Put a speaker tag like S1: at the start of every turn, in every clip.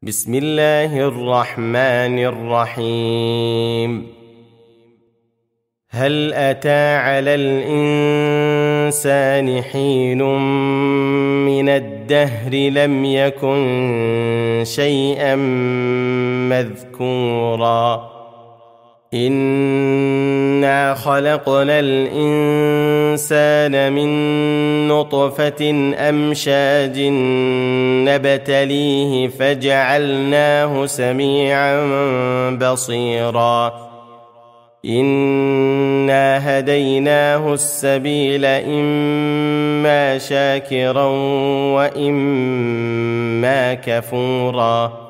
S1: بسم الله الرحمن الرحيم. هل أتى على الإنسان حين من الدهر لم يكن شيئا مذكورا إنا خلقنا الإنسان من نطفة أمشاج نبتليه فجعلناه سميعا بصيرا إنا هديناه السبيل إما شاكرا وإما كفورا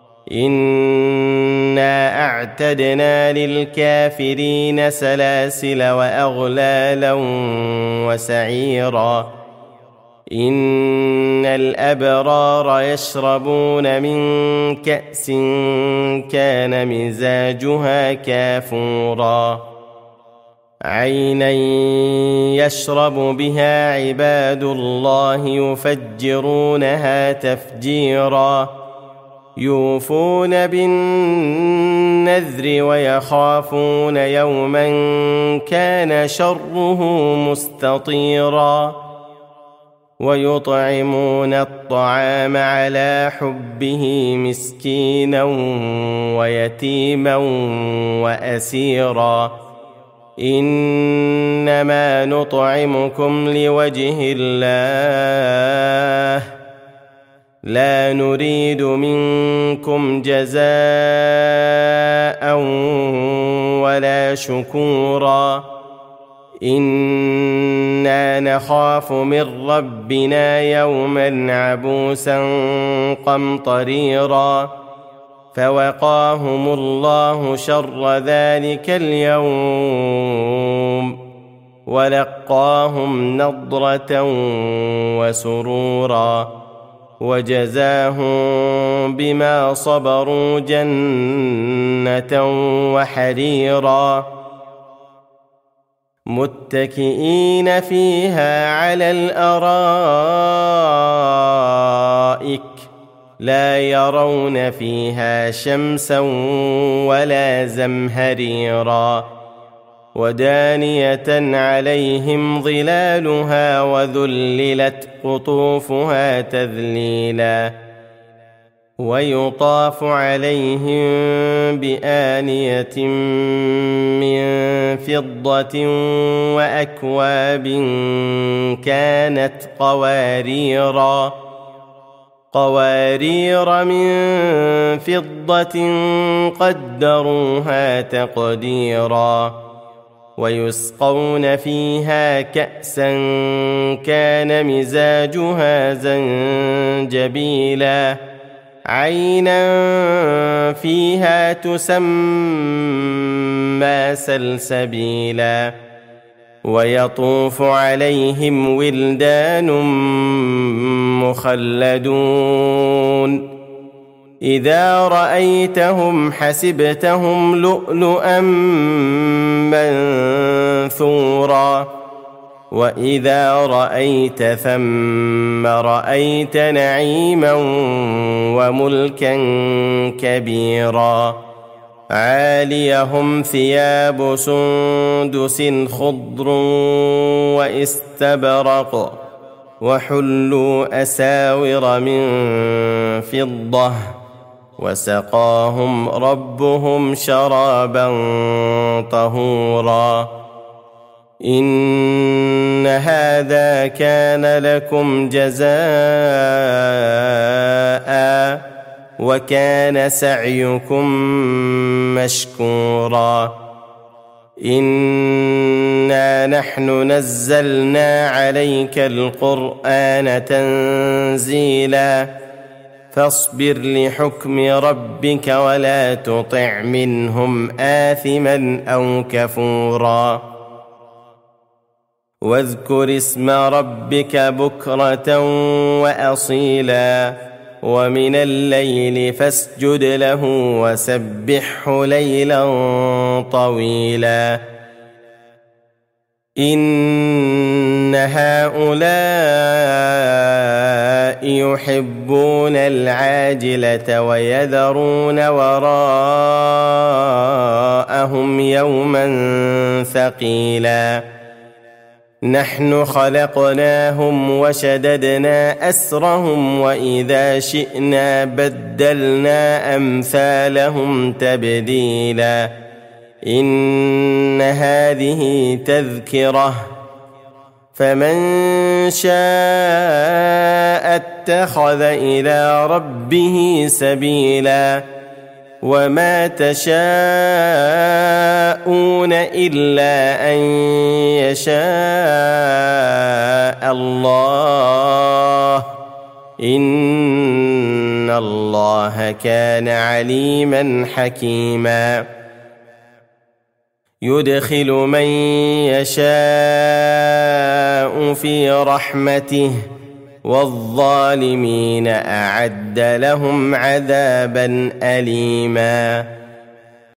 S1: إنا أعتدنا للكافرين سلاسل وأغلالا وسعيرا إن الأبرار يشربون من كأس كان مزاجها كافورا عينا يشرب بها عباد الله يفجرونها تفجيرا يوفون بالنذر ويخافون يوما كان شره مستطيرا ويطعمون الطعام على حبه مسكينا ويتيما وأسيرا إنما نطعمكم لوجه الله لا نريد منكم جزاء ولا شكورا إنا نخاف من ربنا يوما عبوسا قمطريرا فوقاهم الله شر ذلك اليوم ولقاهم نضرة وسرورا وجزاهم بما صبروا جنة وحريرا متكئين فيها على الأرائك لا يرون فيها شمسا ولا زمهريرا ودانية عليهم ظلالها وذللت قطوفها تذليلا ويطاف عليهم بآنية من فضة وأكواب كانت قوارير من فضة قدروها تقديرا ويسقون فيها كأسا كان مزاجها زنجبيلا عينا فيها تسمى سلسبيلا ويطوف عليهم ولدان مخلدون إذا رأيتهم حسبتهم لؤلؤا منثورا وإذا رأيت ثم رأيت نعيما وملكا كبيرا عاليهم ثياب سندس خضر واستبرق وحلوا أساور من فضة وسقاهم ربهم شرابا طهورا إن هذا كان لكم جزاء وكان سعيكم مشكورا إنا نحن نزلنا عليك القرآن تنزيلا فاصبر لحكم ربك ولا تطع منهم آثما أو كفورا واذكر اسم ربك بكرة وأصيلا ومن الليل فاسجد له وسبحه ليلا طويلا إن إن هؤلاء يحبون العاجلة ويذرون وراءهم يوما ثقيلا نحن خلقناهم وشددنا أسرهم وإذا شئنا بدلنا أمثالهم تبديلا إن هذه تذكرة فمن شاء اتخذ إلى ربه سبيلا وما تشاءون إلا أن يشاء الله إن الله كان عليما حكيما يدخل من يشاء في رحمته والظالمين أعد لهم عذابا أليما